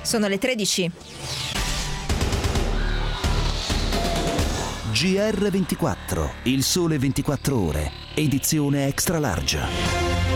Sono le 13. GR24, il sole 24 ore, edizione extra large.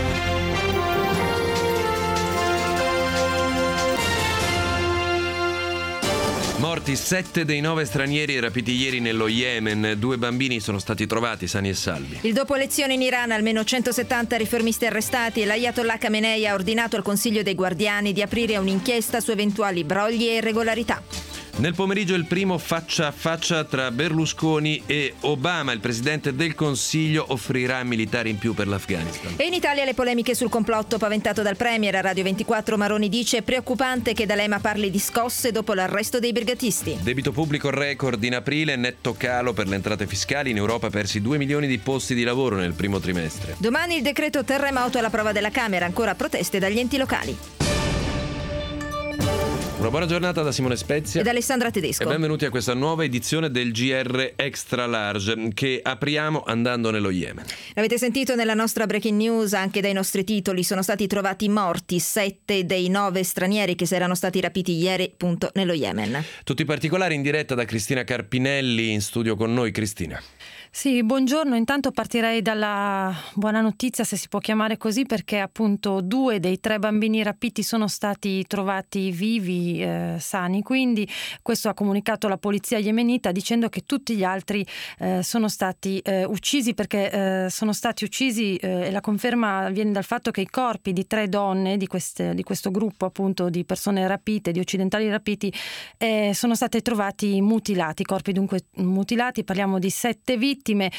Morti 7 dei 9 stranieri rapiti ieri nello Yemen. 2 bambini sono stati trovati sani e salvi. Il dopo elezione in Iran, almeno 170 riformisti arrestati e l'Ayatollah Khamenei ha ordinato al Consiglio dei Guardiani di aprire un'inchiesta su eventuali brogli e irregolarità. Nel pomeriggio il primo faccia a faccia tra Berlusconi e Obama. Il presidente del Consiglio offrirà militari in più per l'Afghanistan. E in Italia le polemiche sul complotto paventato dal premier. A Radio 24 Maroni dice: preoccupante che D'Alema parli di scosse dopo l'arresto dei brigatisti. Debito pubblico record in aprile, netto calo per le entrate fiscali. In Europa persi 2 milioni di posti di lavoro nel primo trimestre. Domani il decreto terremoto alla prova della Camera, ancora proteste dagli enti locali. Una buona giornata da Simone Spezia ed Alessandra Tedesco. E benvenuti a questa nuova edizione del GR Extra Large che apriamo andando nello Yemen. L'avete sentito nella nostra breaking news, anche dai nostri titoli. Sono stati trovati morti 7 dei 9 stranieri che si erano stati rapiti ieri appunto nello Yemen. Tutti i particolari in diretta da Cristina Carpinelli in studio con noi. Cristina. Sì, buongiorno. Intanto partirei dalla buona notizia, se si può chiamare così, perché appunto 2 dei 3 bambini rapiti sono stati trovati vivi, sani. Quindi questo ha comunicato la polizia yemenita, dicendo che tutti gli altri sono stati uccisi, perché sono stati uccisi, e la conferma viene dal fatto che i corpi di 3 donne di questo gruppo appunto di persone rapite, di occidentali rapiti, sono stati trovati mutilati. I corpi dunque mutilati, parliamo di 7 vittime.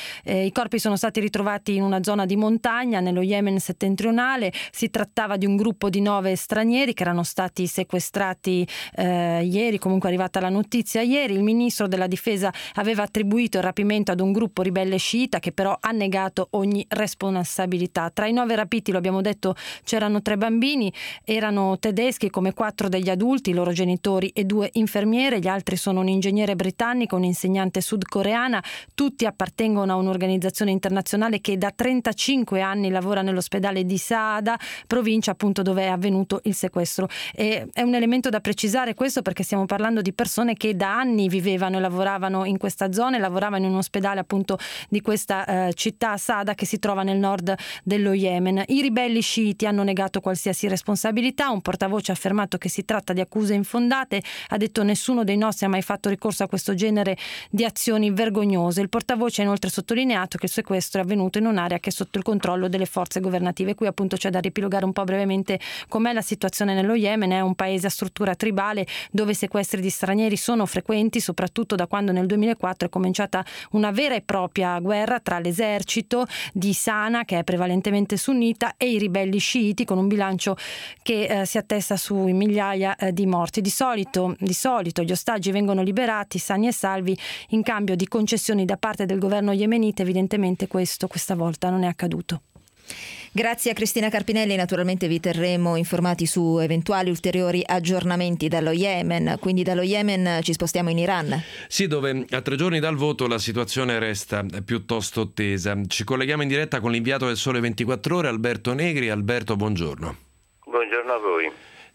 I corpi sono stati ritrovati in una zona di montagna nello Yemen settentrionale. Si trattava di un gruppo di 9 stranieri che erano stati sequestrati ieri, comunque è arrivata la notizia ieri. Il ministro della difesa aveva attribuito il rapimento ad un gruppo ribelle sciita che però ha negato ogni responsabilità. Tra i 9 rapiti, lo abbiamo detto, c'erano 3 bambini, erano tedeschi come 4 degli adulti, i loro genitori e 2 infermiere. Gli altri sono un ingegnere britannico, un'insegnante sudcoreana. Tutti appartengono a un'organizzazione internazionale che da 35 anni lavora nell'ospedale di Saada, provincia appunto dove è avvenuto il sequestro. E è un elemento da precisare questo, perché stiamo parlando di persone che da anni vivevano e lavoravano in questa zona e lavoravano in un ospedale appunto di questa città Saada, che si trova nel nord dello Yemen. I ribelli sciiti hanno negato qualsiasi responsabilità. Un portavoce ha affermato che si tratta di accuse infondate. Ha detto: nessuno dei nostri ha mai fatto ricorso a questo genere di azioni vergognose. Il portavoce ha inoltre sottolineato che il sequestro è avvenuto in un'area che è sotto il controllo delle forze governative. Qui appunto c'è da riepilogare un po' brevemente com'è la situazione nello Yemen. È un paese a struttura tribale dove i sequestri di stranieri sono frequenti, soprattutto da quando nel 2004 è cominciata una vera e propria guerra tra l'esercito di Sana, che è prevalentemente sunnita, e i ribelli sciiti, con un bilancio che si attesta sui migliaia di morti. Di solito gli ostaggi vengono liberati sani e salvi in cambio di concessioni da parte del governo yemenita. Evidentemente questa volta non è accaduto. Grazie a Cristina Carpinelli. Naturalmente vi terremo informati su eventuali ulteriori aggiornamenti dallo Yemen. Quindi dallo Yemen ci spostiamo in Iran. Sì, dove a 3 giorni dal voto la situazione resta piuttosto tesa. Ci colleghiamo in diretta con l'inviato del Sole 24 Ore, Alberto Negri. Alberto, buongiorno. Buongiorno a voi.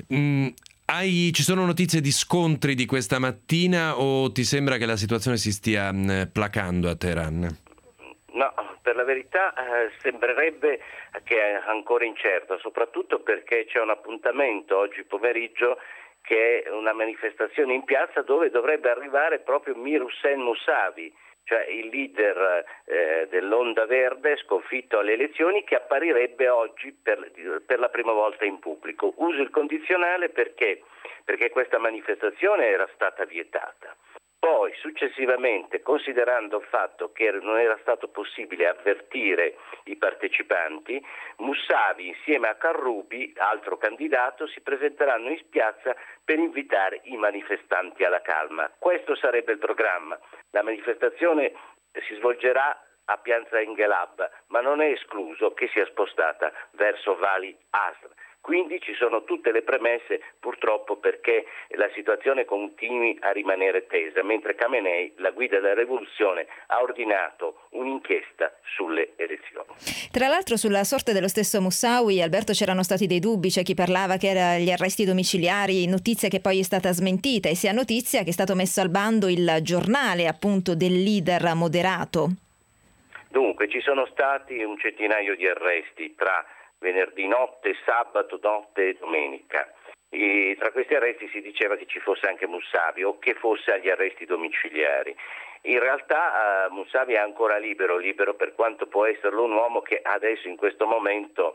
Ci sono notizie di scontri di questa mattina o ti sembra che la situazione si stia placando a Teheran? No, per la verità sembrerebbe che è ancora incerta, soprattutto perché c'è un appuntamento oggi pomeriggio che è una manifestazione in piazza dove dovrebbe arrivare proprio Mir Hossein Mousavi, cioè il leader dell'Onda Verde sconfitto alle elezioni, che apparirebbe oggi per la prima volta in pubblico. Uso il condizionale perché questa manifestazione era stata vietata. Poi successivamente, considerando il fatto che non era stato possibile avvertire i partecipanti, Mousavi insieme a Karroubi, altro candidato, si presenteranno in piazza per invitare i manifestanti alla calma. Questo sarebbe il programma. La manifestazione si svolgerà a Piazza Engelab, ma non è escluso che sia spostata verso Vali Asr. Quindi ci sono tutte le premesse purtroppo perché la situazione continui a rimanere tesa, mentre Khamenei, la guida della rivoluzione, ha ordinato un'inchiesta sulle elezioni. Tra l'altro sulla sorte dello stesso Moussaoui, Alberto, c'erano stati dei dubbi, c'è chi parlava che era gli arresti domiciliari, notizia che poi è stata smentita, e si ha notizia che è stato messo al bando il giornale appunto del leader moderato. Dunque ci sono stati un centinaio di arresti tra venerdì notte, sabato notte e domenica. E tra questi arresti si diceva che ci fosse anche Moussaoui o che fosse agli arresti domiciliari. In realtà Moussaoui è ancora libero per quanto può esserlo un uomo che adesso in questo momento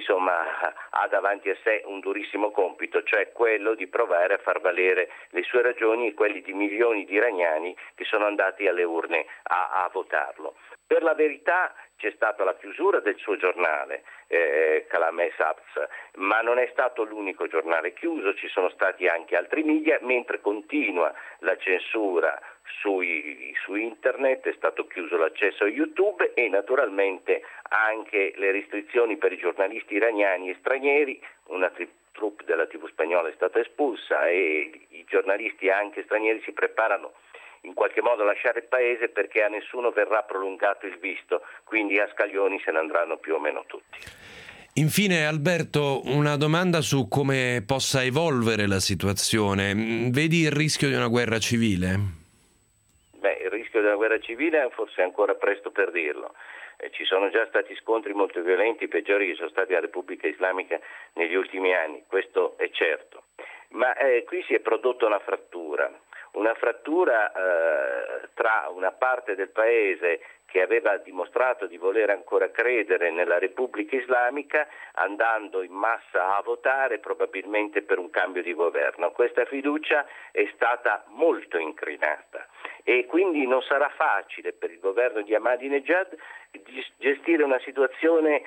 ha davanti a sé un durissimo compito, cioè quello di provare a far valere le sue ragioni e quelli di milioni di iraniani che sono andati alle urne a votarlo. Per la verità c'è stata la chiusura del suo giornale, Kalameh Sabz, ma non è stato l'unico giornale chiuso, ci sono stati anche altri media, mentre continua la censura su internet, è stato chiuso l'accesso a YouTube e naturalmente anche le restrizioni per i giornalisti iraniani e stranieri. Una troupe della TV spagnola è stata espulsa e i giornalisti anche stranieri si preparano in qualche modo a lasciare il paese perché a nessuno verrà prolungato il visto, quindi a scaglioni se ne andranno più o meno tutti. Infine Alberto, una domanda su come possa evolvere la situazione. Vedi il rischio di una guerra civile? Il rischio della guerra civile forse è ancora presto per dirlo. Ci sono già stati scontri molto violenti, i peggiori che sono stati alla Repubblica Islamica negli ultimi anni, questo è certo. Ma qui si è prodotta una frattura tra una parte del paese che aveva dimostrato di voler ancora credere nella Repubblica Islamica, andando in massa a votare probabilmente per un cambio di governo. Questa fiducia è stata molto incrinata e quindi non sarà facile per il governo di Ahmadinejad gestire una situazione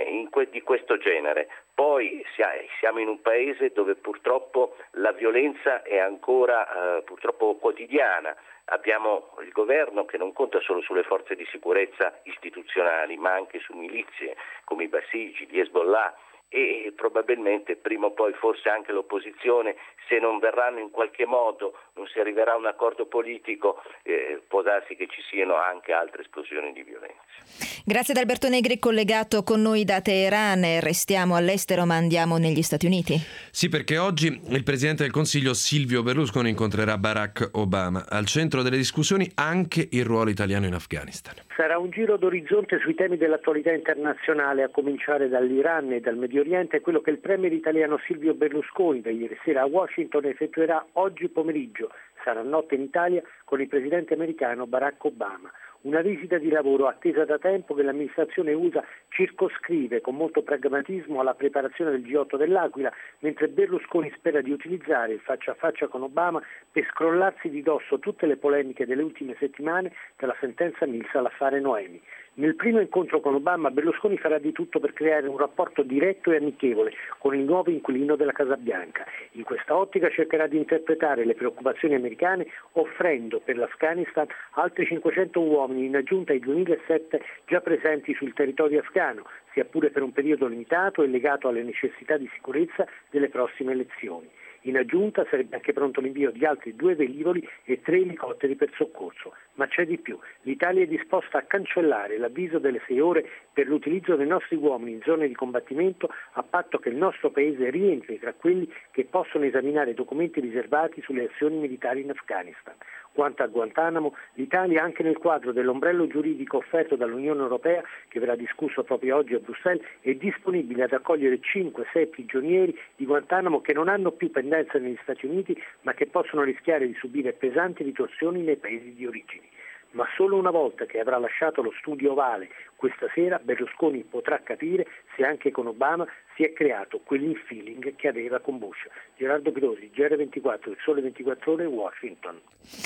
di questo genere. Poi siamo in un paese dove purtroppo la violenza è ancora purtroppo quotidiana. Abbiamo il governo che non conta solo sulle forze di sicurezza istituzionali, ma anche su milizie come i Basiji, gli Hezbollah, e probabilmente prima o poi forse anche l'opposizione, se non verranno in qualche modo, non si arriverà a un accordo politico, può darsi che ci siano anche altre esplosioni di violenza. Grazie ad Alberto Negri, collegato con noi da Teheran. Restiamo all'estero ma andiamo negli Stati Uniti. Sì, perché oggi il Presidente del Consiglio Silvio Berlusconi incontrerà Barack Obama. Al centro delle discussioni anche il ruolo italiano in Afghanistan. Sarà un giro d'orizzonte sui temi dell'attualità internazionale, a cominciare dall'Iran e dal Medio Oriente, quello che il premier italiano Silvio Berlusconi da ieri sera a Washington effettuerà oggi pomeriggio. Sarà notte in Italia con il presidente americano Barack Obama. Una visita di lavoro attesa da tempo che l'amministrazione USA circoscrive con molto pragmatismo alla preparazione del G8 dell'Aquila, mentre Berlusconi spera di utilizzare il faccia a faccia con Obama per scrollarsi di dosso tutte le polemiche delle ultime settimane, dalla sentenza Mills all'affare Noemi. Nel primo incontro con Obama, Berlusconi farà di tutto per creare un rapporto diretto e amichevole con il nuovo inquilino della Casa Bianca. In questa ottica cercherà di interpretare le preoccupazioni americane, offrendo per l'Afghanistan altri 500 uomini in aggiunta ai 2007 già presenti sul territorio afghano, sia pure per un periodo limitato e legato alle necessità di sicurezza delle prossime elezioni. In aggiunta sarebbe anche pronto l'invio di altri 2 velivoli e 3 elicotteri per soccorso. Ma c'è di più. L'Italia è disposta a cancellare l'avviso delle 6 ore per l'utilizzo dei nostri uomini in zone di combattimento, a patto che il nostro Paese rientri tra quelli che possono esaminare documenti riservati sulle azioni militari in Afghanistan. Quanto a Guantanamo, l'Italia, anche nel quadro dell'ombrello giuridico offerto dall'Unione Europea, che verrà discusso proprio oggi a Bruxelles, è disponibile ad accogliere 5-6 prigionieri di Guantanamo che non hanno più pendenza negli Stati Uniti, ma che possono rischiare di subire pesanti ritorsioni nei paesi di origine. Ma solo una volta che avrà lasciato lo studio ovale questa sera, Berlusconi potrà capire se anche con Obama si è creato quell'infeeling che aveva con Bush. Gerardo Pirosi, GR24, Il Sole 24 Ore, Washington.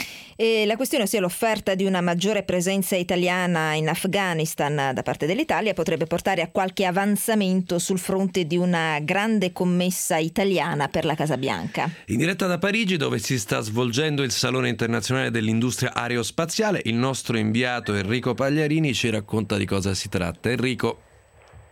E la questione, ossia l'offerta di una maggiore presenza italiana in Afghanistan da parte dell'Italia, potrebbe portare a qualche avanzamento sul fronte di una grande commessa italiana per la Casa Bianca. In diretta da Parigi, dove si sta svolgendo il Salone Internazionale dell'Industria Aerospaziale, il nostro inviato Enrico Pagliarini ci racconta di cosa si tratta. Enrico.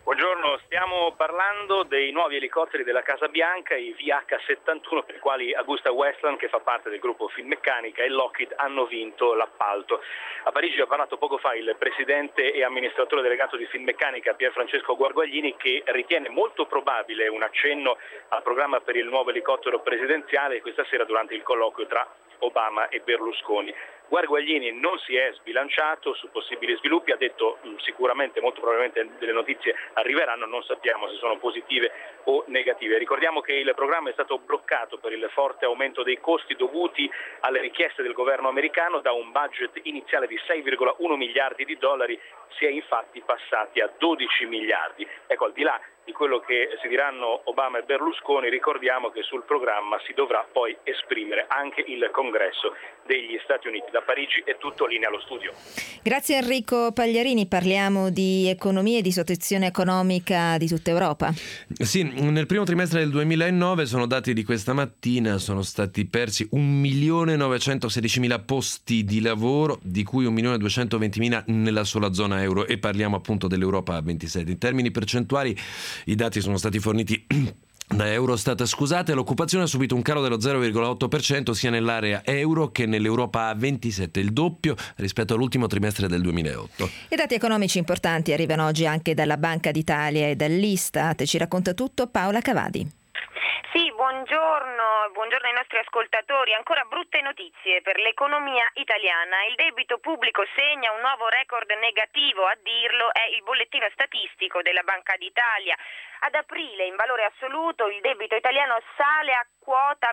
Buongiorno, stiamo parlando dei nuovi elicotteri della Casa Bianca, i VH-71, per i quali AgustaWestland, che fa parte del gruppo Finmeccanica, e Lockheed hanno vinto l'appalto. A Parigi ha parlato poco fa il presidente e amministratore delegato di Finmeccanica, Pierfrancesco Guarguaglini, che ritiene molto probabile un accenno al programma per il nuovo elicottero presidenziale questa sera durante il colloquio tra Obama e Berlusconi. Guarguaglini non si è sbilanciato su possibili sviluppi, ha detto sicuramente, molto probabilmente delle notizie arriveranno, non sappiamo se sono positive o negative. Ricordiamo che il programma è stato bloccato per il forte aumento dei costi dovuti alle richieste del governo americano. Da un budget iniziale di 6,1 miliardi di dollari si è infatti passati a 12 miliardi. Ecco, al di là di quello che si diranno Obama e Berlusconi, ricordiamo che sul programma si dovrà poi esprimere anche il Congresso degli Stati Uniti. Da Parigi è tutto, linea allo studio. Grazie Enrico Pagliarini, parliamo di economia e di situazione economica di tutta Europa. Sì, nel primo trimestre del 2009, sono dati di questa mattina, sono stati persi 1.916.000 posti di lavoro, di cui 1.220.000 nella sola zona euro, e parliamo appunto dell'Europa a 27. In termini percentuali i dati sono stati forniti da Eurostat. L'occupazione ha subito un calo dello 0,8% sia nell'area euro che nell'Europa a 27, il doppio rispetto all'ultimo trimestre del 2008. I dati economici importanti arrivano oggi anche dalla Banca d'Italia e dall'Istat. Ci racconta tutto Paola Cavadi. Sì, buongiorno ai nostri ascoltatori. Ancora brutte notizie per l'economia italiana. Il debito pubblico segna un nuovo record negativo, a dirlo è il bollettino statistico della Banca d'Italia. Ad aprile, in valore assoluto, il debito italiano sale a quota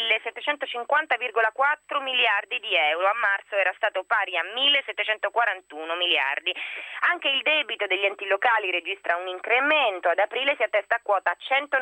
1.750,4 miliardi di euro. A marzo era stato pari a 1.741 miliardi. Anche il debito degli enti locali registra un incremento. Ad aprile si attesta a quota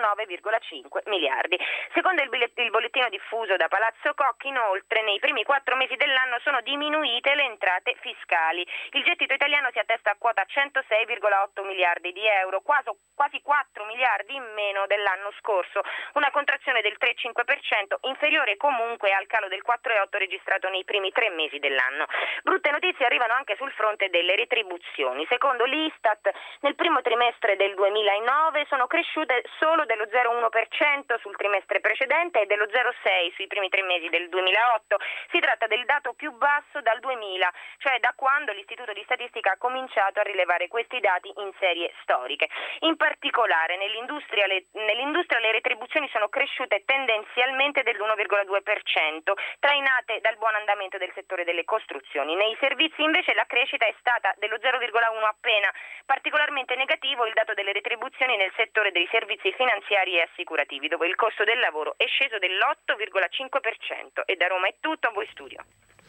109,5 miliardi. Secondo il bollettino diffuso da Palazzo Koch, inoltre, nei primi 4 mesi dell'anno sono diminuite le entrate fiscali. Il gettito italiano si attesta a quota 106,8 miliardi di euro, quasi 4 miliardi in meno dell'anno scorso, una contrazione del 3,5%, inferiore comunque al calo del 4,8% registrato nei primi 3 mesi dell'anno. Brutte notizie arrivano anche sul fronte delle retribuzioni. Secondo l'Istat, nel primo trimestre del 2009 sono cresciute solo dello 0,1% sul trimestre precedente e dello 0,6% sui primi 3 mesi del 2008. Si tratta del dato più basso dal 2000, cioè da quando l'Istituto di Statistica ha cominciato a rilevare questi dati in serie storiche. In particolare nell'industria le retribuzioni sono cresciute tendenzialmente dell'1,2%, trainate dal buon andamento del settore delle costruzioni. Nei servizi invece la crescita è stata dello 0,1% appena. Particolarmente negativo il dato delle retribuzioni nel settore dei servizi finanziari e assicurativi, dove il costo del lavoro è sceso dell'8,5%. E da Roma è tutto, a voi studio.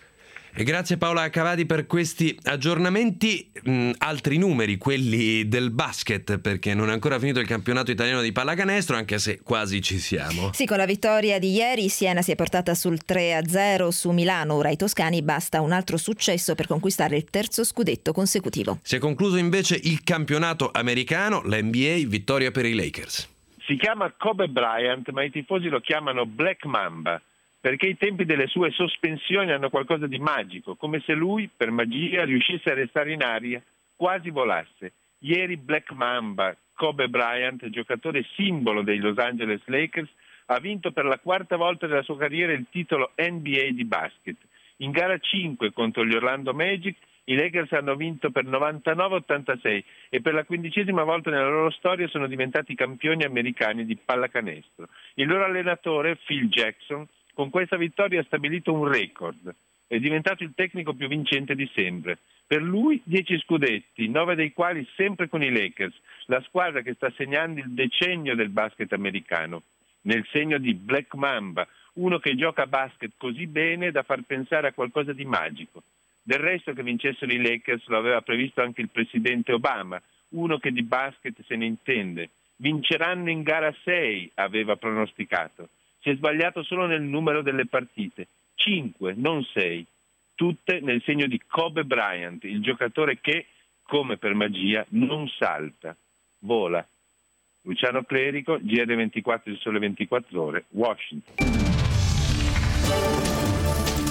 E grazie Paola Cavadi per questi aggiornamenti. Altri numeri, quelli del basket, perché non è ancora finito il campionato italiano di pallacanestro, anche se quasi ci siamo. Sì, con la vittoria di ieri Siena si è portata sul 3-0 su Milano. Ora ai toscani basta un altro successo per conquistare il terzo scudetto consecutivo. Si è concluso invece il campionato americano, la NBA, vittoria per i Lakers. Si chiama Kobe Bryant, ma i tifosi lo chiamano Black Mamba, perché i tempi delle sue sospensioni hanno qualcosa di magico, come se lui, per magia, riuscisse a restare in aria, quasi volasse. Ieri Black Mamba, Kobe Bryant, giocatore simbolo dei Los Angeles Lakers, ha vinto per la 4ª volta nella sua carriera il titolo NBA di basket. In gara 5 contro gli Orlando Magic, i Lakers hanno vinto per 99-86 e per la 15ª volta nella loro storia sono diventati campioni americani di pallacanestro. Il loro allenatore, Phil Jackson, con questa vittoria ha stabilito un record. È diventato il tecnico più vincente di sempre. Per lui 10 scudetti, 9 dei quali sempre con i Lakers, la squadra che sta segnando il decennio del basket americano. Nel segno di Black Mamba, uno che gioca a basket così bene da far pensare a qualcosa di magico. Del resto che vincessero i Lakers lo aveva previsto anche il presidente Obama, uno che di basket se ne intende. Vinceranno in gara 6, aveva pronosticato. Si è sbagliato solo nel numero delle partite, 5, non 6, tutte nel segno di Kobe Bryant, il giocatore che, come per magia, non salta, vola. Luciano Clerico, GR24 del Sole 24 Ore, Washington.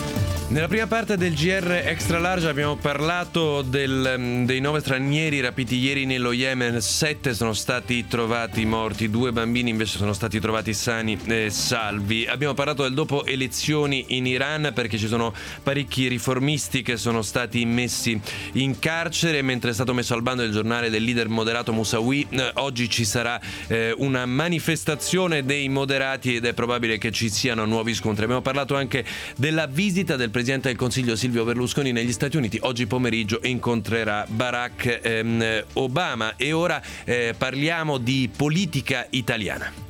Nella prima parte del GR Extra Large abbiamo parlato dei 9 stranieri rapiti ieri nello Yemen. 7 sono stati trovati morti, 2 bambini invece sono stati trovati sani e salvi. Abbiamo parlato del dopo elezioni in Iran, perché ci sono parecchi riformisti che sono stati messi in carcere, mentre è stato messo al bando il giornale del leader moderato Moussaoui. Oggi ci sarà una manifestazione dei moderati ed è probabile che ci siano nuovi scontri. Abbiamo parlato anche della visita del Presidente del Consiglio Silvio Berlusconi negli Stati Uniti. Oggi pomeriggio incontrerà Barack Obama. E ora parliamo di politica italiana.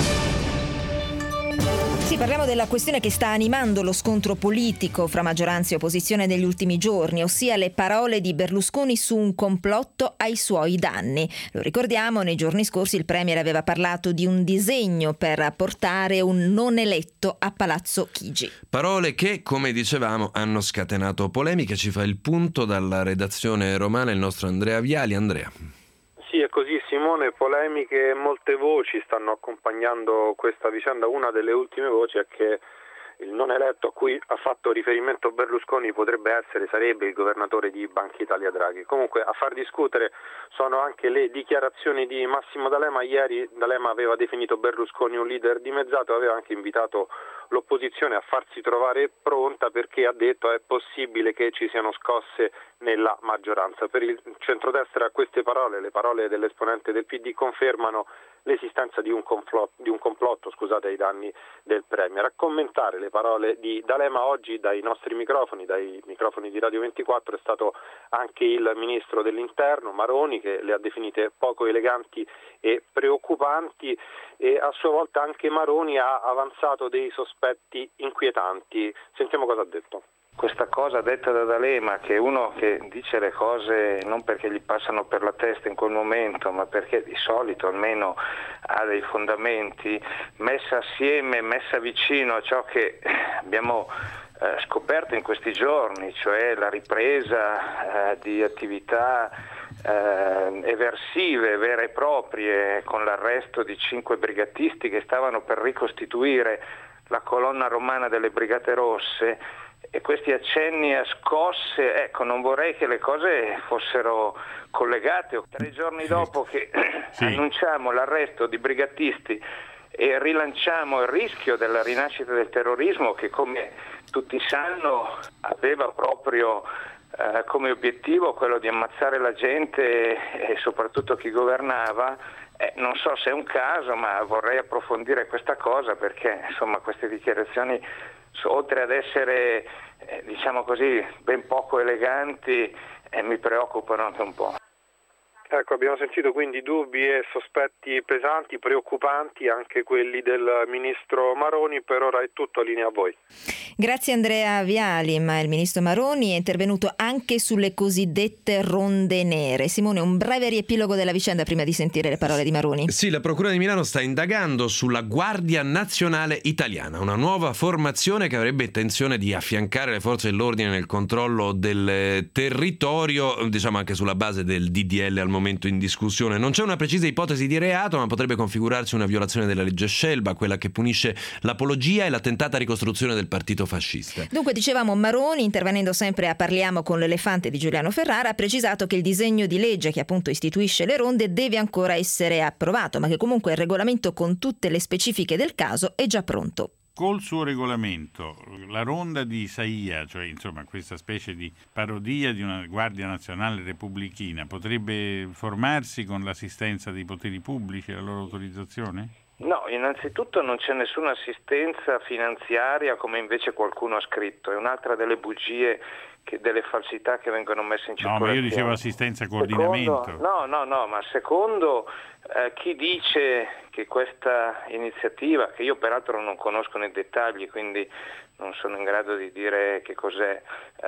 Sì, parliamo della questione che sta animando lo scontro politico fra maggioranza e opposizione negli ultimi giorni, ossia le parole di Berlusconi su un complotto ai suoi danni. Lo ricordiamo, nei giorni scorsi il Premier aveva parlato di un disegno per portare un non eletto a Palazzo Chigi. Parole che, come dicevamo, hanno scatenato polemiche. Ci fa il punto dalla redazione romana il nostro Andrea Viali. Andrea. Sì, è così Simone, polemiche e molte voci stanno accompagnando questa vicenda. Una delle ultime voci è che il non eletto a cui ha fatto riferimento Berlusconi sarebbe il governatore di Banca Italia Draghi. Comunque a far discutere sono anche le dichiarazioni di Massimo D'Alema. Ieri D'Alema aveva definito Berlusconi un leader dimezzato e aveva anche invitato l'opposizione a farsi trovare pronta, perché ha detto è possibile che ci siano scosse nella maggioranza. Per il centrodestra queste parole, le parole dell'esponente del PD, confermano l'esistenza di un complotto ai danni del Premier. A commentare le parole di D'Alema oggi dai nostri microfoni, dai microfoni di Radio 24, è stato anche il ministro dell'Interno Maroni, che le ha definite poco eleganti e preoccupanti, e a sua volta anche Maroni ha avanzato dei sospetti inquietanti. Sentiamo cosa ha detto. Questa cosa detta da D'Alema, che è uno che dice le cose non perché gli passano per la testa in quel momento, ma perché di solito almeno ha dei fondamenti, messa assieme, messa vicino a ciò che abbiamo scoperto in questi giorni, cioè la ripresa di attività eversive vere e proprie, con l'arresto di 5 brigatisti che stavano per ricostituire la colonna romana delle Brigate Rosse. E questi accenni a scosse, non vorrei che le cose fossero collegate. 3 giorni dopo che annunciamo l'arresto di brigatisti e rilanciamo il rischio della rinascita del terrorismo, che come tutti sanno aveva proprio come obiettivo quello di ammazzare la gente e soprattutto chi governava. Non so se è un caso, ma vorrei approfondire questa cosa, perché insomma queste dichiarazioni, oltre ad essere diciamo così ben poco eleganti, mi preoccupano anche un po'. Ecco, abbiamo sentito quindi dubbi e sospetti pesanti, preoccupanti, anche quelli del ministro Maroni. Per ora è tutto, linea a voi. Grazie Andrea Viali, ma il ministro Maroni è intervenuto anche sulle cosiddette ronde nere. Simone, un breve riepilogo della vicenda prima di sentire le parole di Maroni. Sì, la Procura di Milano sta indagando sulla Guardia Nazionale Italiana, una nuova formazione che avrebbe intenzione di affiancare le forze dell'ordine nel controllo del territorio, diciamo anche sulla base del DDL al momento in discussione. Non c'è una precisa ipotesi di reato, ma potrebbe configurarsi una violazione della legge Scelba, quella che punisce l'apologia e la tentata ricostruzione del partito fascista. Dunque, dicevamo, Maroni, intervenendo sempre a Parliamo con l'elefante di Giuliano Ferrara, ha precisato che il disegno di legge che appunto istituisce le ronde deve ancora essere approvato, ma che comunque il regolamento con tutte le specifiche del caso è già pronto. Col suo regolamento, la ronda di Saia, cioè insomma questa specie di parodia di una Guardia Nazionale Repubblichina, potrebbe formarsi con l'assistenza dei poteri pubblici e la loro autorizzazione? No, innanzitutto non c'è nessuna assistenza finanziaria, come invece qualcuno ha scritto. È un'altra delle bugie, delle falsità che vengono messe in circolazione. No, ma io dicevo assistenza e coordinamento. Ma secondo chi dice che questa iniziativa, che io peraltro non conosco nei dettagli, quindi non sono in grado di dire che cos'è,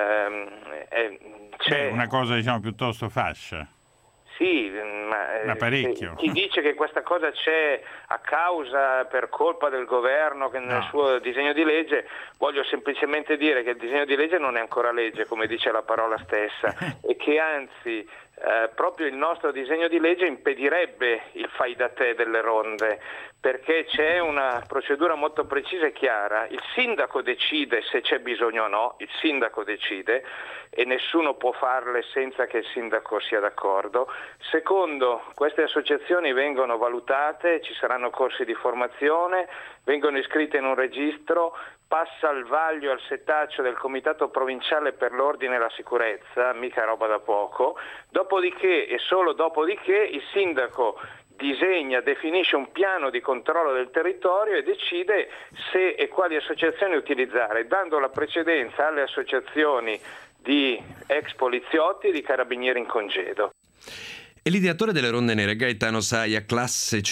c'è una cosa diciamo piuttosto fascia. Sì, ma parecchio. Chi dice che questa cosa c'è a causa, per colpa del governo che nel suo disegno di legge, voglio semplicemente dire che il disegno di legge non è ancora legge, come dice la parola stessa, e che anzi proprio il nostro disegno di legge impedirebbe il fai da te delle ronde, perché c'è una procedura molto precisa e chiara. Il sindaco decide se c'è bisogno o no, il sindaco decide e nessuno può farle senza che il sindaco sia d'accordo. Secondo, queste associazioni vengono valutate, ci saranno corsi di formazione, vengono iscritte in un registro, passa al vaglio, al setaccio del Comitato Provinciale per l'Ordine e la Sicurezza, mica roba da poco, dopodiché e solo dopodiché il sindaco disegna, definisce un piano di controllo del territorio e decide se e quali associazioni utilizzare, dando la precedenza alle associazioni di ex poliziotti e di carabinieri in congedo. E l'ideatore delle ronde nere Gaetano Saia, classe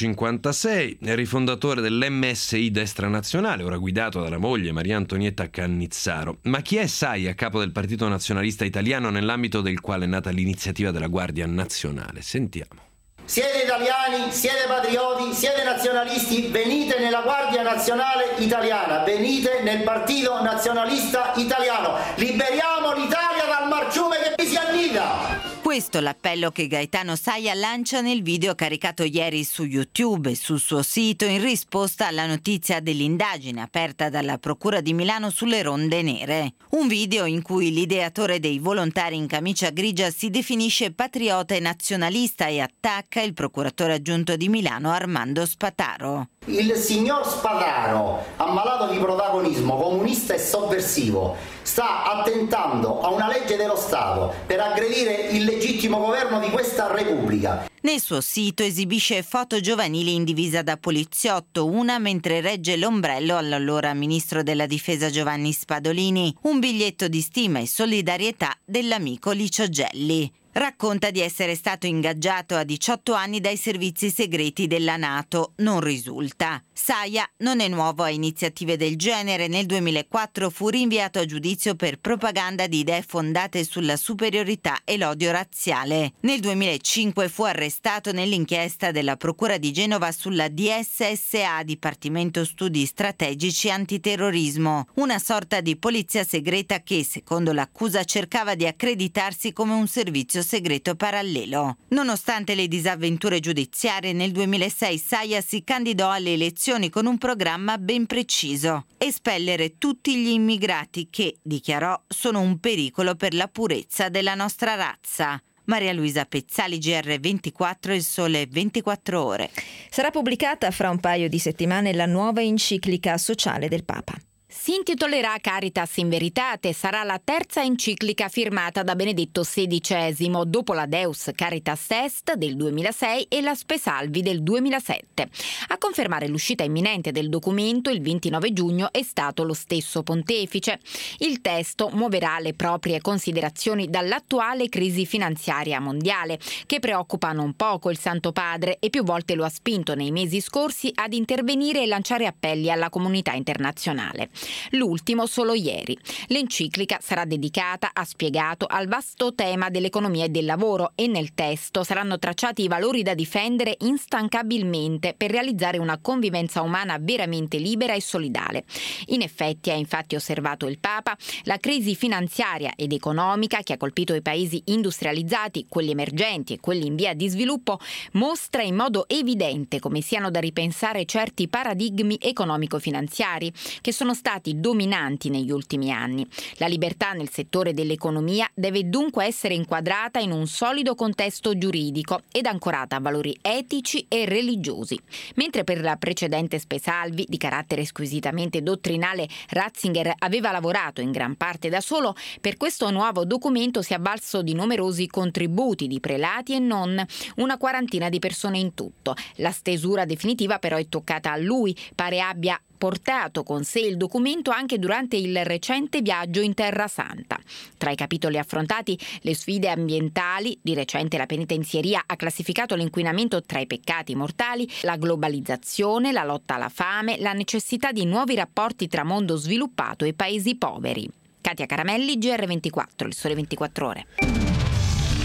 56, è rifondatore dell'MSI Destra Nazionale, ora guidato dalla moglie Maria Antonietta Cannizzaro. Ma chi è Saia, capo del Partito Nazionalista Italiano, nell'ambito del quale è nata l'iniziativa della Guardia Nazionale? Sentiamo. Siete italiani, siete patrioti, siete nazionalisti, venite nella Guardia Nazionale Italiana, venite nel Partito Nazionalista Italiano, liberiamo l'Italia dal marciume che vi si annida! Questo è l'appello che Gaetano Saia lancia nel video caricato ieri su YouTube e sul suo sito in risposta alla notizia dell'indagine aperta dalla Procura di Milano sulle ronde nere. Un video in cui l'ideatore dei volontari in camicia grigia si definisce patriota e nazionalista e attacca il procuratore aggiunto di Milano Armando Spataro. Il signor Spataro, ammalato di protagonismo comunista e sovversivo, sta attentando a una legge dello Stato per aggredire il legittimo governo di questa Repubblica. Nel suo sito esibisce foto giovanili in divisa da poliziotto, una mentre regge l'ombrello all'allora ministro della difesa Giovanni Spadolini, un biglietto di stima e solidarietà dell'amico Licio Gelli. Racconta di essere stato ingaggiato a 18 anni dai servizi segreti della NATO. Non risulta. Saia non è nuovo a iniziative del genere. Nel 2004 fu rinviato a giudizio per propaganda di idee fondate sulla superiorità e l'odio razziale. Nel 2005 fu arrestato nell'inchiesta della Procura di Genova sulla DSSA, Dipartimento Studi Strategici Antiterrorismo, una sorta di polizia segreta che, secondo l'accusa, cercava di accreditarsi come un servizio segreto parallelo. Nonostante le disavventure giudiziarie, nel 2006 Saia si candidò alle elezioni con un programma ben preciso: espellere tutti gli immigrati che, dichiarò, sono un pericolo per la purezza della nostra razza. Maria Luisa Pezzali, GR24, Il Sole 24 Ore. Sarà pubblicata fra un paio di settimane la nuova enciclica sociale del Papa. Si intitolerà Caritas in Veritate, sarà la terza enciclica firmata da Benedetto XVI, dopo la Deus Caritas Est del 2006 e la Spe Salvi del 2007. A confermare l'uscita imminente del documento il 29 giugno è stato lo stesso pontefice. Il testo muoverà le proprie considerazioni dall'attuale crisi finanziaria mondiale, che preoccupa non poco il Santo Padre e più volte lo ha spinto nei mesi scorsi ad intervenire e lanciare appelli alla comunità internazionale. L'ultimo solo ieri. L'enciclica sarà dedicata, ha spiegato, al vasto tema dell'economia e del lavoro e nel testo saranno tracciati i valori da difendere instancabilmente per realizzare una convivenza umana veramente libera e solidale. In effetti, ha infatti osservato il Papa, la crisi finanziaria ed economica che ha colpito i paesi industrializzati, quelli emergenti e quelli in via di sviluppo, mostra in modo evidente come siano da ripensare certi paradigmi economico-finanziari che sono stati dominanti negli ultimi anni. La libertà nel settore dell'economia deve dunque essere inquadrata in un solido contesto giuridico ed ancorata a valori etici e religiosi. Mentre per la precedente Spe Salvi, di carattere squisitamente dottrinale, Ratzinger aveva lavorato in gran parte da solo, per questo nuovo documento si è avvalso di numerosi contributi di prelati e non, una quarantina di persone in tutto. La stesura definitiva però è toccata a lui, pare abbia portato con sé il documento anche durante il recente viaggio in Terra Santa. Tra i capitoli affrontati, le sfide ambientali, di recente la penitenzieria ha classificato l'inquinamento tra i peccati mortali, la globalizzazione, la lotta alla fame, la necessità di nuovi rapporti tra mondo sviluppato e paesi poveri. Katia Caramelli, GR24, Il Sole 24 Ore.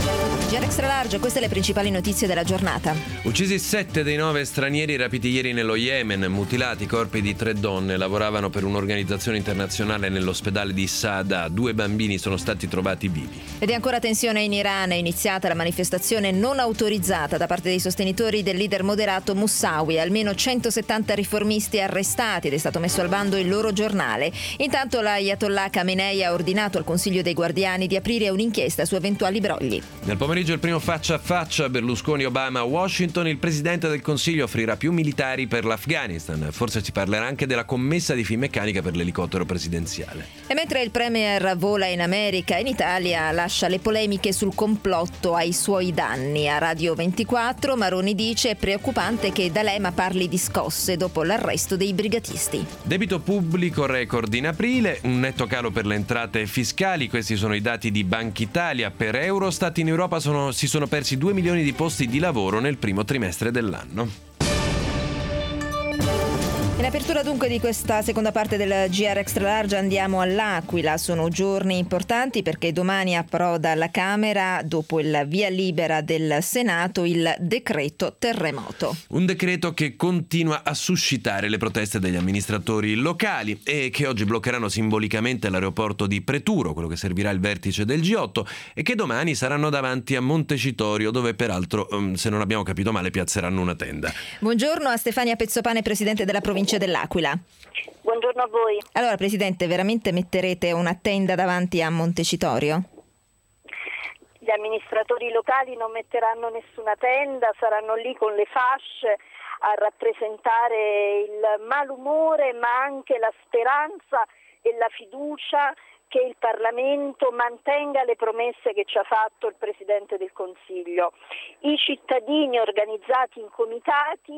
GR Extra Large, queste le principali notizie della giornata. Uccisi 7 dei 9 stranieri rapiti ieri nello Yemen, mutilati i corpi di 3 donne, lavoravano per un'organizzazione internazionale nell'ospedale di Saada. 2 bambini sono stati trovati vivi. Ed è ancora tensione in Iran, è iniziata la manifestazione non autorizzata da parte dei sostenitori del leader moderato Moussawi. Almeno 170 riformisti arrestati ed è stato messo al bando il loro giornale. Intanto l'Ayatollah Khamenei ha ordinato al Consiglio dei Guardiani di aprire un'inchiesta su eventuali brogli. Nel pomeriggio il primo faccia a faccia Berlusconi-Obama a Washington. Il Presidente del Consiglio offrirà più militari per l'Afghanistan. Forse si parlerà anche della commessa di Finmeccanica per l'elicottero presidenziale. E mentre il Premier vola in America, in Italia lascia le polemiche sul complotto ai suoi danni. A Radio 24 Maroni dice: è preoccupante che D'Alema parli di scosse dopo l'arresto dei brigatisti. Debito pubblico record in aprile, un netto calo per le entrate fiscali. Questi sono i dati di Banca Italia. Per Eurostat in Europa si sono persi 2 milioni di posti di lavoro nel primo trimestre dell'anno. In apertura dunque di questa seconda parte del GR Extra Large andiamo all'Aquila. Sono giorni importanti perché domani approda alla Camera, dopo il via libera del Senato, il decreto terremoto. Un decreto che continua a suscitare le proteste degli amministratori locali e che oggi bloccheranno simbolicamente l'aeroporto di Preturo, quello che servirà il vertice del G8, e che domani saranno davanti a Montecitorio, dove peraltro, se non abbiamo capito male, piazzeranno una tenda. Buongiorno a Stefania Pezzopane, presidente della provincia dell'Aquila. Buongiorno a voi. Allora, Presidente, veramente metterete una tenda davanti a Montecitorio? Gli amministratori locali non metteranno nessuna tenda, saranno lì con le fasce a rappresentare il malumore, ma anche la speranza e la fiducia che il Parlamento mantenga le promesse che ci ha fatto il Presidente del Consiglio. I cittadini organizzati in comitati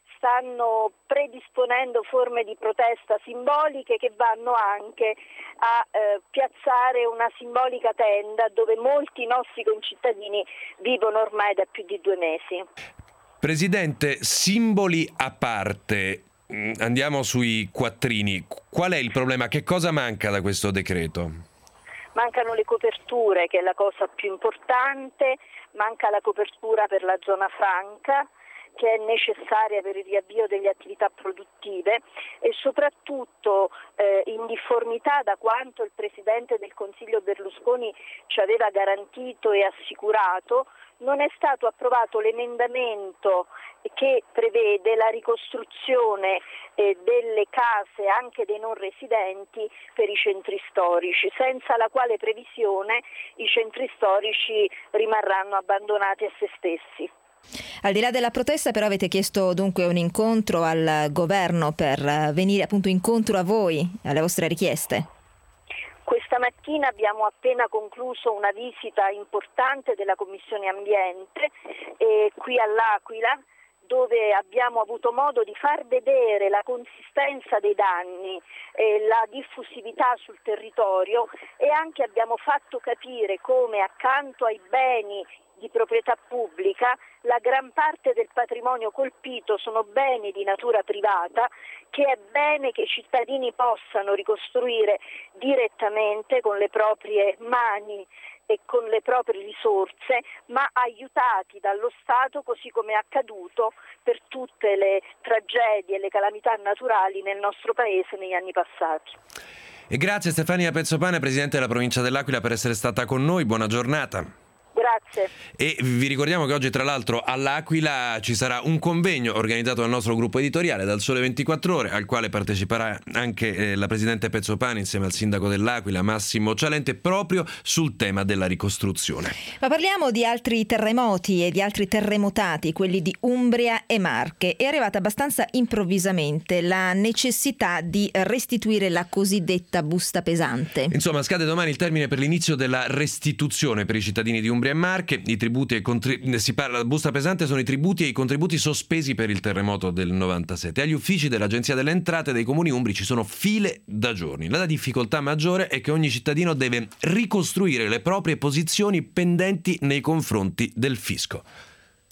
stanno predisponendo forme di protesta simboliche che vanno anche a piazzare una simbolica tenda dove molti nostri concittadini vivono ormai da più di 2 mesi. Presidente, simboli a parte, andiamo sui quattrini. Qual è il problema? Che cosa manca da questo decreto? Mancano le coperture, che è la cosa più importante, manca la copertura per la zona franca, che è necessaria per il riavvio delle attività produttive, e soprattutto in difformità da quanto il Presidente del Consiglio Berlusconi ci aveva garantito e assicurato, non è stato approvato l'emendamento che prevede la ricostruzione delle case anche dei non residenti per i centri storici, senza la quale previsione i centri storici rimarranno abbandonati a se stessi. Al di là della protesta, però, avete chiesto dunque un incontro al governo per venire appunto incontro a voi, alle vostre richieste. Questa mattina abbiamo appena concluso una visita importante della Commissione Ambiente qui all'Aquila, dove abbiamo avuto modo di far vedere la consistenza dei danni, la diffusività sul territorio, e anche abbiamo fatto capire come accanto ai beni di proprietà pubblica la gran parte del patrimonio colpito sono beni di natura privata, che è bene che i cittadini possano ricostruire direttamente con le proprie mani e con le proprie risorse, ma aiutati dallo Stato, così come è accaduto per tutte le tragedie e le calamità naturali nel nostro Paese negli anni passati. E grazie Stefania Pezzopane, Presidente della Provincia dell'Aquila, per essere stata con noi. Buona giornata. Grazie. E vi ricordiamo che oggi, tra l'altro, all'Aquila ci sarà un convegno organizzato dal nostro gruppo editoriale, dal Sole 24 Ore, al quale parteciperà anche la Presidente Pezzopane insieme al Sindaco dell'Aquila, Massimo Cialente, proprio sul tema della ricostruzione. Ma parliamo di altri terremoti e di altri terremotati, quelli di Umbria e Marche. È arrivata abbastanza improvvisamente la necessità di restituire la cosiddetta busta pesante. Insomma, scade domani il termine per l'inizio della restituzione per i cittadini di Umbria e Marche. I tributi si parla, la busta pesante sono i tributi e i contributi sospesi per il terremoto del 97. Agli uffici dell'Agenzia delle Entrate dei comuni umbri ci sono file da giorni. La difficoltà maggiore è che ogni cittadino deve ricostruire le proprie posizioni pendenti nei confronti del fisco.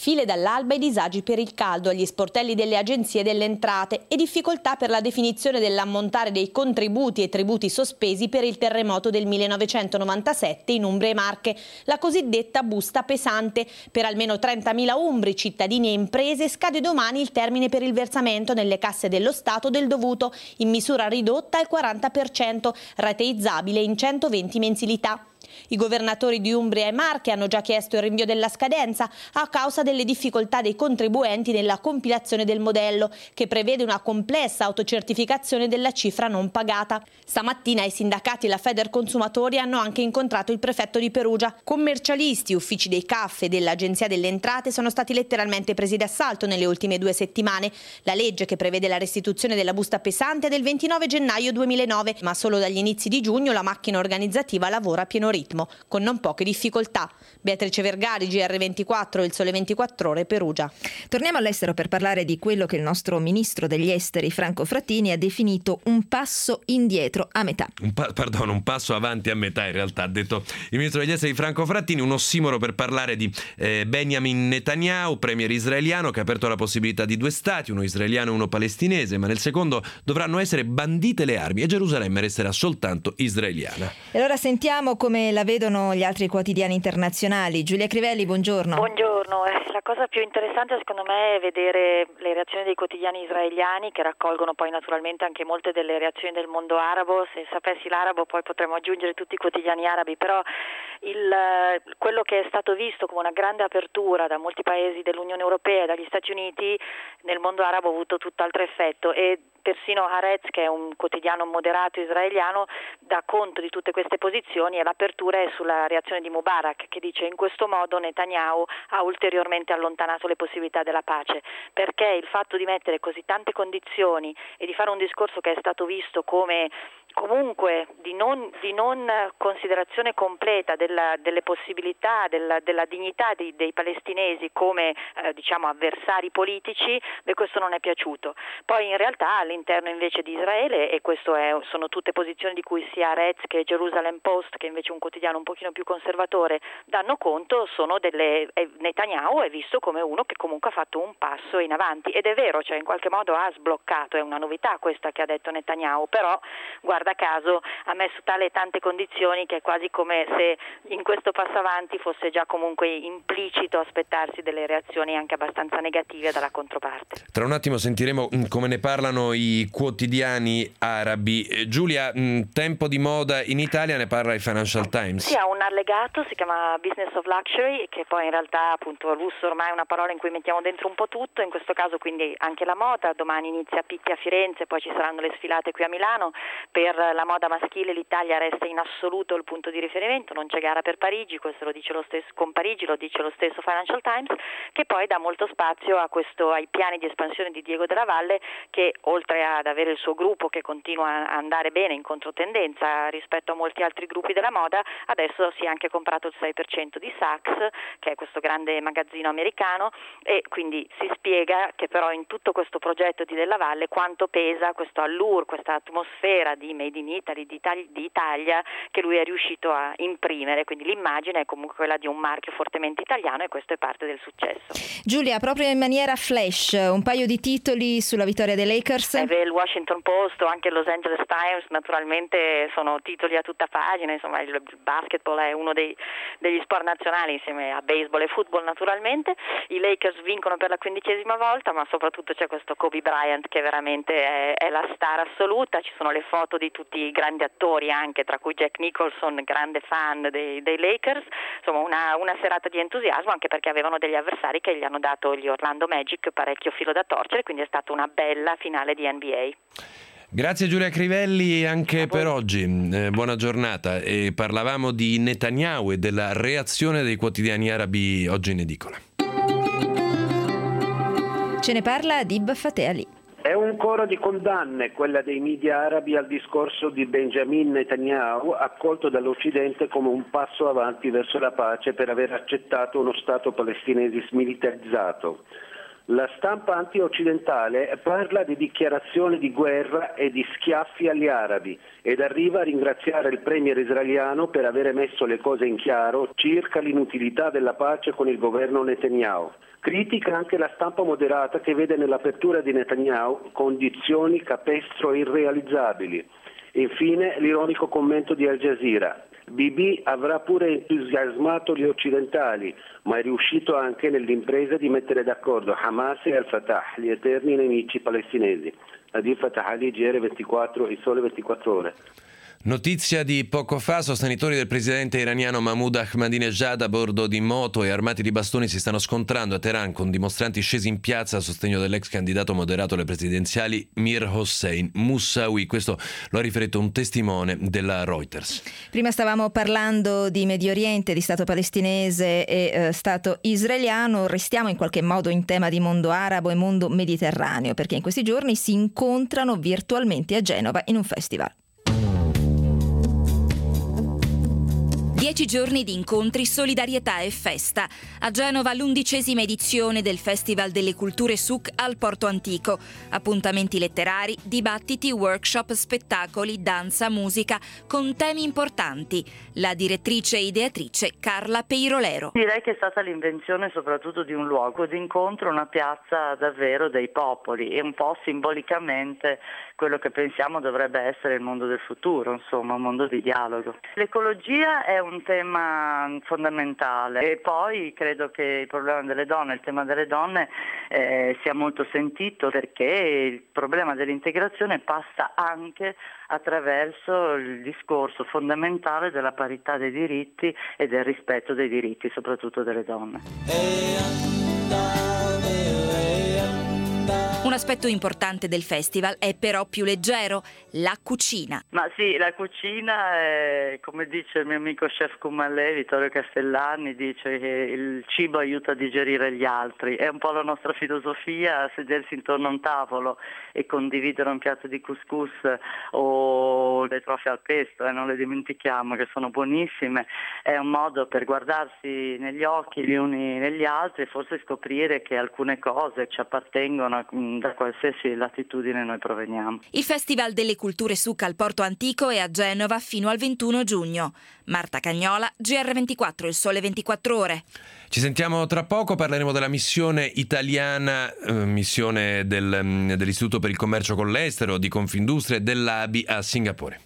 File dall'alba e disagi per il caldo agli sportelli delle agenzie delle entrate e difficoltà per la definizione dell'ammontare dei contributi e tributi sospesi per il terremoto del 1997 in Umbria e Marche, la cosiddetta busta pesante. Per almeno 30.000 umbri, cittadini e imprese scade domani il termine per il versamento nelle casse dello Stato del dovuto, in misura ridotta al 40%, rateizzabile in 120 mensilità. I governatori di Umbria e Marche hanno già chiesto il rinvio della scadenza a causa delle difficoltà dei contribuenti nella compilazione del modello, che prevede una complessa autocertificazione della cifra non pagata. Stamattina i sindacati e la Federconsumatori hanno anche incontrato il prefetto di Perugia. Commercialisti, uffici dei CAF e dell'Agenzia delle Entrate sono stati letteralmente presi d'assalto nelle ultime 2 settimane. La legge che prevede la restituzione della busta pesante è del 29 gennaio 2009, ma solo dagli inizi di giugno la macchina organizzativa lavora a pieno ritmo, con non poche difficoltà. Beatrice Vergari, GR24, Il Sole 24 Ore, Perugia. Torniamo all'estero per parlare di quello che il nostro ministro degli esteri Franco Frattini ha definito un passo indietro a metà. Un passo avanti a metà, in realtà, ha detto il ministro degli esteri Franco Frattini, un ossimoro per parlare di Benjamin Netanyahu, premier israeliano, che ha aperto la possibilità di 2 stati, uno israeliano e uno palestinese, ma nel secondo dovranno essere bandite le armi e Gerusalemme resterà soltanto israeliana. E allora sentiamo come la vedono gli altri quotidiani internazionali. Giulia Crivelli, buongiorno. Buongiorno. La cosa più interessante secondo me è vedere le reazioni dei quotidiani israeliani, che raccolgono poi naturalmente anche molte delle reazioni del mondo arabo. Se sapessi l'arabo poi potremmo aggiungere tutti i quotidiani arabi, però quello che è stato visto come una grande apertura da molti paesi dell'Unione Europea e dagli Stati Uniti nel mondo arabo ha avuto tutt'altro effetto, e persino Haaretz, che è un quotidiano moderato israeliano, dà conto di tutte queste posizioni, e l'apertura è sulla reazione di Mubarak, che dice: in questo modo Netanyahu ha ulteriormente allontanato le possibilità della pace, perché il fatto di mettere così tante condizioni e di fare un discorso che è stato visto come comunque di non considerazione completa delle possibilità, della dignità dei palestinesi come avversari politici, questo non è piaciuto. Poi in realtà all'interno invece di Israele, e questo sono tutte posizioni di cui sia Haaretz che Jerusalem Post, che invece è un quotidiano un pochino più conservatore, danno conto, sono Netanyahu è visto come uno che comunque ha fatto un passo in avanti, ed è vero, cioè in qualche modo ha sbloccato, è una novità questa che ha detto Netanyahu, però guarda caso ha messo tante condizioni che è quasi come se in questo passo avanti fosse già comunque implicito aspettarsi delle reazioni anche abbastanza negative dalla controparte. Tra un attimo sentiremo come ne parlano i quotidiani arabi. Giulia, tempo di moda in Italia, ne parla il Financial Times. Sì, ha un allegato, si chiama Business of Luxury, che poi in realtà appunto lusso ormai è una parola in cui mettiamo dentro un po' tutto, in questo caso quindi anche la moda. Domani inizia Pitti a Firenze, poi ci saranno le sfilate qui a Milano. Per la moda maschile l'Italia resta in assoluto il punto di riferimento, non c'è gara per Parigi, questo lo dice lo stesso Financial Times, che poi dà molto spazio ai piani di espansione di Diego Della Valle, che oltre ad avere il suo gruppo che continua a andare bene in controtendenza rispetto a molti altri gruppi della moda, adesso si è anche comprato il 6% di Saks, che è questo grande magazzino americano, e quindi si spiega che però in tutto questo progetto di Della Valle quanto pesa questo allure, questa atmosfera di Made in Italy, di Italia, che lui è riuscito a imprimere, quindi l'immagine è comunque quella di un marchio fortemente italiano, e questo è parte del successo. Giulia, proprio in maniera flash, un paio di titoli sulla vittoria dei Lakers. Il Washington Post o anche il Los Angeles Times naturalmente sono titoli a tutta pagina, insomma il basketball è uno degli sport nazionali insieme a baseball e football naturalmente. I Lakers vincono per la 15ª volta, ma soprattutto c'è questo Kobe Bryant che veramente è la star assoluta. Ci sono le foto di tutti i grandi attori, anche tra cui Jack Nicholson, grande fan dei Lakers, insomma una serata di entusiasmo, anche perché avevano degli avversari che gli hanno dato, gli Orlando Magic, parecchio filo da torcere, quindi è stata una bella finale di NBA. Grazie Giulia Crivelli anche per oggi, buona giornata. E parlavamo di Netanyahu e della reazione dei quotidiani arabi oggi in edicola. Ce ne parla Adib Fateh Ali. È un coro di condanne, quella dei media arabi al discorso di Benjamin Netanyahu, accolto dall'Occidente come un passo avanti verso la pace per aver accettato uno Stato palestinese smilitarizzato. La stampa anti-occidentale parla di dichiarazioni di guerra e di schiaffi agli arabi ed arriva a ringraziare il premier israeliano per avere messo le cose in chiaro circa l'inutilità della pace con il governo Netanyahu. Critica anche la stampa moderata che vede nell'apertura di Netanyahu condizioni capestro e irrealizzabili. Infine l'ironico commento di Al Jazeera. Bibi avrà pure entusiasmato gli occidentali, ma è riuscito anche nell'impresa di mettere d'accordo Hamas e Al-Fatah, gli eterni nemici palestinesi. Adil Fatah Ali, GR24, Il Sole 24 Ore. Notizia di poco fa, sostenitori del presidente iraniano Mahmoud Ahmadinejad a bordo di moto e armati di bastoni si stanno scontrando a Teheran con dimostranti scesi in piazza a sostegno dell'ex candidato moderato alle presidenziali Mir Hossein Moussaoui. Questo lo ha riferito un testimone della Reuters. Prima stavamo parlando di Medio Oriente, di Stato palestinese e Stato israeliano. Restiamo in qualche modo in tema di mondo arabo e mondo mediterraneo, perché in questi giorni si incontrano virtualmente a Genova in un festival. 10 giorni di incontri, solidarietà e festa. A Genova l'11ª edizione del Festival delle Culture SUC al Porto Antico. Appuntamenti letterari, dibattiti, workshop, spettacoli, danza, musica, con temi importanti. La direttrice e ideatrice Carla Peirolero. Direi che è stata l'invenzione soprattutto di un luogo di incontro, una piazza davvero dei popoli e un po' simbolicamente quello che pensiamo dovrebbe essere il mondo del futuro, insomma un mondo di dialogo. L'ecologia è un tema fondamentale e poi credo che il problema delle donne, il tema delle donne sia molto sentito, perché il problema dell'integrazione passa anche attraverso il discorso fondamentale della parità dei diritti e del rispetto dei diritti, soprattutto delle donne. Un aspetto importante del festival è però più leggero, la cucina. Ma sì, la cucina è, come dice il mio amico chef Kumalè, Vittorio Castellani, dice che il cibo aiuta a digerire gli altri. È un po' la nostra filosofia, sedersi intorno a un tavolo e condividere un piatto di couscous o le trofie al pesto, non le dimentichiamo, che sono buonissime. È un modo per guardarsi negli occhi gli uni negli altri e forse scoprire che alcune cose ci appartengono da qualsiasi latitudine noi proveniamo. Il Festival delle Culture SUC al Porto Antico è a Genova fino al 21 giugno. Marta Cagnola, GR24, Il Sole 24 Ore. Ci sentiamo tra poco, parleremo della missione italiana, missione dell'Istituto per il Commercio con l'Estero, di Confindustria e dell'ABI a Singapore.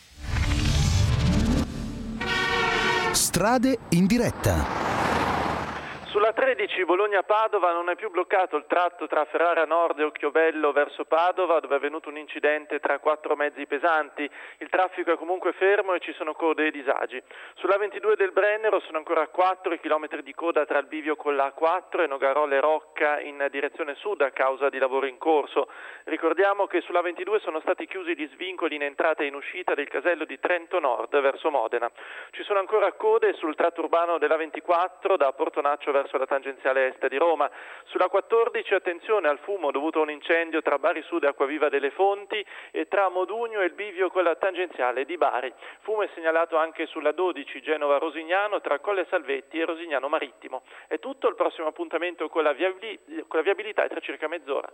Strade in diretta. Sulla 13 Bologna-Padova non è più bloccato il tratto tra Ferrara Nord e Occhiobello verso Padova, dove è avvenuto un incidente tra 4 mezzi pesanti. Il traffico è comunque fermo e ci sono code e disagi. Sulla 22 del Brennero sono ancora 4 chilometri di coda tra il bivio con la A4 e Nogarole Rocca in direzione sud a causa di lavoro in corso. Ricordiamo che sulla 22 sono stati chiusi gli svincoli in entrata e in uscita del casello di Trento Nord verso Modena. Ci sono ancora code sul tratto urbano della 24 da Portonaccio verso la tangenziale est di Roma. Sulla 14 attenzione al fumo dovuto a un incendio tra Bari Sud e Acquaviva delle Fonti e tra Modugno e il bivio con la tangenziale di Bari. Fumo è segnalato anche sulla 12 Genova-Rosignano tra Colle Salvetti e Rosignano Marittimo. È tutto, il prossimo appuntamento con la viabilità è tra circa mezz'ora.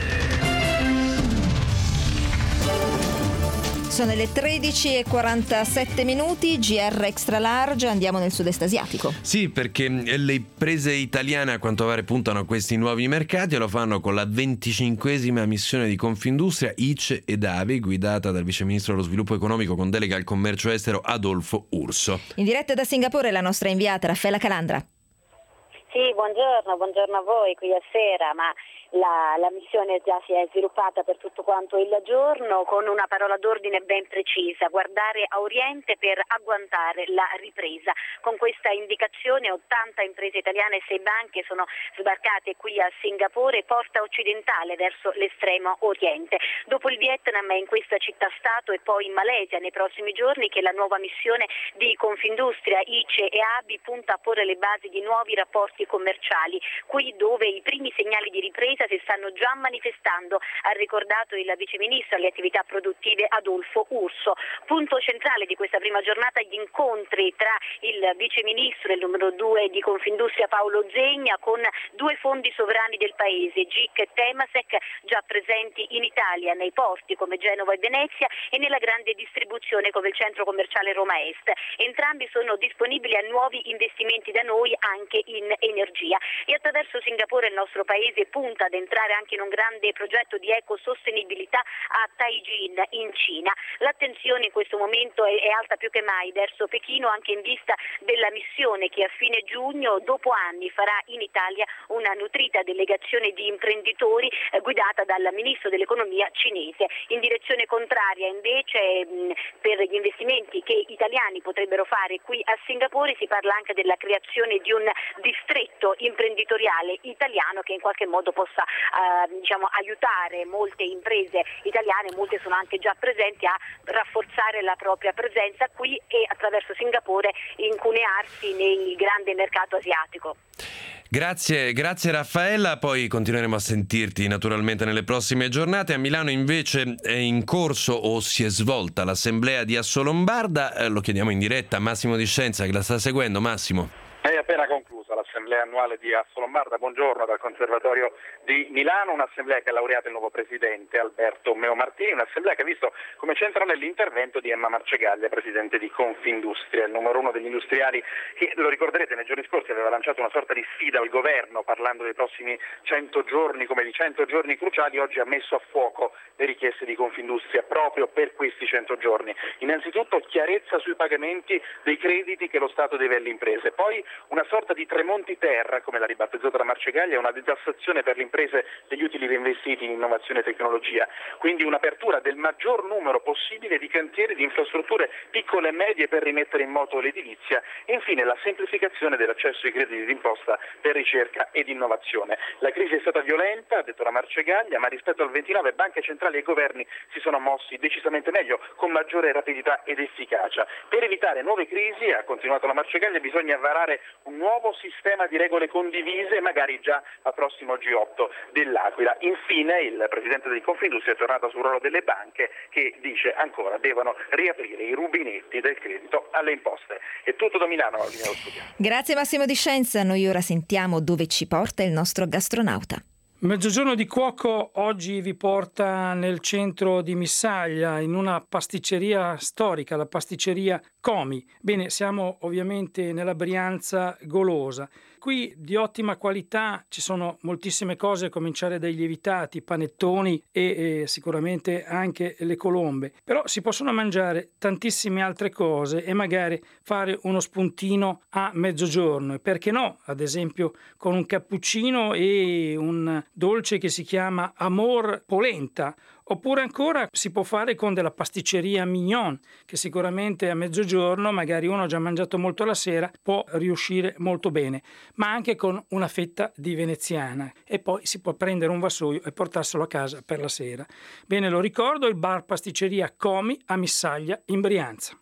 Sono le 13:47 minuti, GR Extra Large, andiamo nel sud-est asiatico. Sì, perché le imprese italiane a quanto pare puntano a questi nuovi mercati e lo fanno con la 25esima missione di Confindustria ICE ed ABI, guidata dal vice ministro dello sviluppo economico con delega al commercio estero Adolfo Urso. In diretta da Singapore la nostra inviata Raffaella Calandra. Sì, buongiorno a voi qui a sera, ma la missione già si è sviluppata per tutto quanto il giorno con una parola d'ordine ben precisa: guardare a Oriente per agguantare la ripresa. Con questa indicazione 80 imprese italiane e 6 banche sono sbarcate qui a Singapore, porta occidentale verso l'estremo Oriente. Dopo il Vietnam è in questa città-stato e poi in Malesia nei prossimi giorni che la nuova missione di Confindustria ICE e ABI punta a porre le basi di nuovi rapporti commerciali, qui dove i primi segnali di ripresa difesa si stanno già manifestando, ha ricordato il viceministro alle attività produttive Adolfo Urso. Punto centrale di questa prima giornata gli incontri tra il viceministro e il numero 2 di Confindustria Paolo Zegna con due fondi sovrani del paese, GIC e Temasek, già presenti in Italia nei porti come Genova e Venezia e nella grande distribuzione come il centro commerciale Roma Est. Entrambi sono disponibili a nuovi investimenti da noi anche in energia e attraverso Singapore il nostro paese punta ad entrare anche in un grande progetto di ecosostenibilità a Taijin in Cina. L'attenzione in questo momento è alta più che mai verso Pechino anche in vista della missione che a fine giugno, dopo anni, farà in Italia una nutrita delegazione di imprenditori guidata dal ministro dell'economia cinese. In direzione contraria invece per gli investimenti che italiani potrebbero fare qui a Singapore si parla anche della creazione di un distretto imprenditoriale italiano che in qualche modo possa aiutare molte imprese italiane, molte sono anche già presenti, a rafforzare la propria presenza qui e attraverso Singapore incunearsi nel grande mercato asiatico. Grazie Raffaella, poi continueremo a sentirti naturalmente nelle prossime giornate. A Milano invece è in corso o si è svolta l'assemblea di Assolombarda, lo chiediamo in diretta a Massimo Di Scienza che la sta seguendo. Massimo. È appena conclusa l'assemblea annuale di Assolombarda, buongiorno dal Conservatorio di Milano, un'assemblea che ha laureato il nuovo presidente Alberto Meo Martini, un'assemblea che ha visto come centrale l'intervento di Emma Marcegaglia, presidente di Confindustria, il numero uno degli industriali che, lo ricorderete, nei giorni scorsi aveva lanciato una sorta di sfida al governo parlando dei prossimi 100 giorni come di 100 giorni cruciali. Oggi ha messo a fuoco le richieste di Confindustria proprio per questi 100 giorni. Innanzitutto chiarezza sui pagamenti dei crediti che lo Stato deve alle imprese, poi una sorta di Tremonti Terra, come l'ha ribattezzata la Marcegaglia, una detassazione per le imprese degli utili reinvestiti in innovazione e tecnologia, quindi un'apertura del maggior numero possibile di cantieri di infrastrutture piccole e medie per rimettere in moto l'edilizia e infine la semplificazione dell'accesso ai crediti d'imposta per ricerca ed innovazione. La crisi è stata violenta, ha detto la Marcegaglia, ma rispetto al 29 banche centrali e governi si sono mossi decisamente meglio, con maggiore rapidità ed efficacia. Per evitare nuove crisi, ha continuato la Marcegaglia, bisogna varare un nuovo sistema di regole condivise, magari già al prossimo G8 dell'Aquila. Infine il presidente di Confindustria è tornato sul ruolo delle banche che dice ancora devono riaprire i rubinetti del credito alle imposte. È tutto da Milano. Grazie Massimo Di Scienza, noi ora sentiamo dove ci porta il nostro gastronauta. Mezzogiorno di Cuoco oggi vi porta nel centro di Missaglia in una pasticceria storica, la pasticceria Comi. Bene, siamo ovviamente nella Brianza golosa. Qui di ottima qualità ci sono moltissime cose, a cominciare dai lievitati, panettoni e sicuramente anche le colombe. Però si possono mangiare tantissime altre cose e magari fare uno spuntino a mezzogiorno. E perché no? Ad esempio con un cappuccino e un dolce che si chiama Amor Polenta. Oppure ancora si può fare con della pasticceria Mignon, che sicuramente a mezzogiorno, magari uno ha già mangiato molto la sera, può riuscire molto bene, ma anche con una fetta di veneziana e poi si può prendere un vassoio e portarselo a casa per la sera. Bene, lo ricordo, il bar pasticceria Comi a Missaglia in Brianza.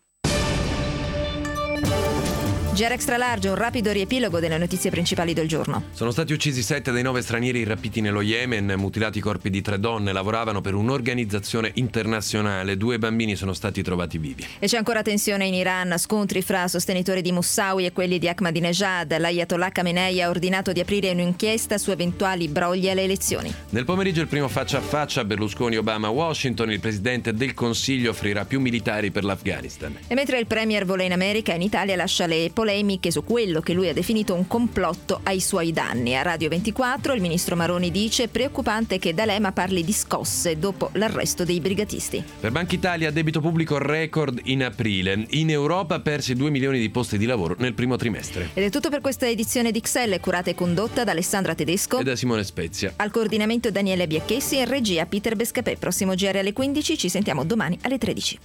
GR Extra Large, un rapido riepilogo delle notizie principali del giorno. Sono stati uccisi 7 dei 9 stranieri rapiti nello Yemen, mutilati i corpi di 3 donne, lavoravano per un'organizzazione internazionale, 2 bambini sono stati trovati vivi. E c'è ancora tensione in Iran, scontri fra sostenitori di Moussaoui e quelli di Ahmadinejad. L'Ayatollah Khamenei ha ordinato di aprire un'inchiesta su eventuali brogli alle elezioni. Nel pomeriggio il primo faccia a faccia Berlusconi-Obama a Washington, il presidente del Consiglio offrirà più militari per l'Afghanistan. E mentre il premier vola in America, in Italia lascia le polemiche su quello che lui ha definito un complotto ai suoi danni. A Radio 24 il ministro Maroni dice preoccupante che D'Alema parli di scosse dopo l'arresto dei brigatisti. Per Banca Italia debito pubblico record in aprile. In Europa persi 2 milioni di posti di lavoro nel primo trimestre. Ed è tutto per questa edizione di XL, curata e condotta da Alessandra Tedesco e da Simone Spezia. Al coordinamento Daniele Biacchessi e in regia Peter Bescapè. Prossimo GR alle 15, ci sentiamo domani alle 13.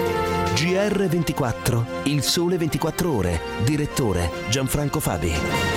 GR24, il sole 24 ore, direttore Gianfranco Fabi.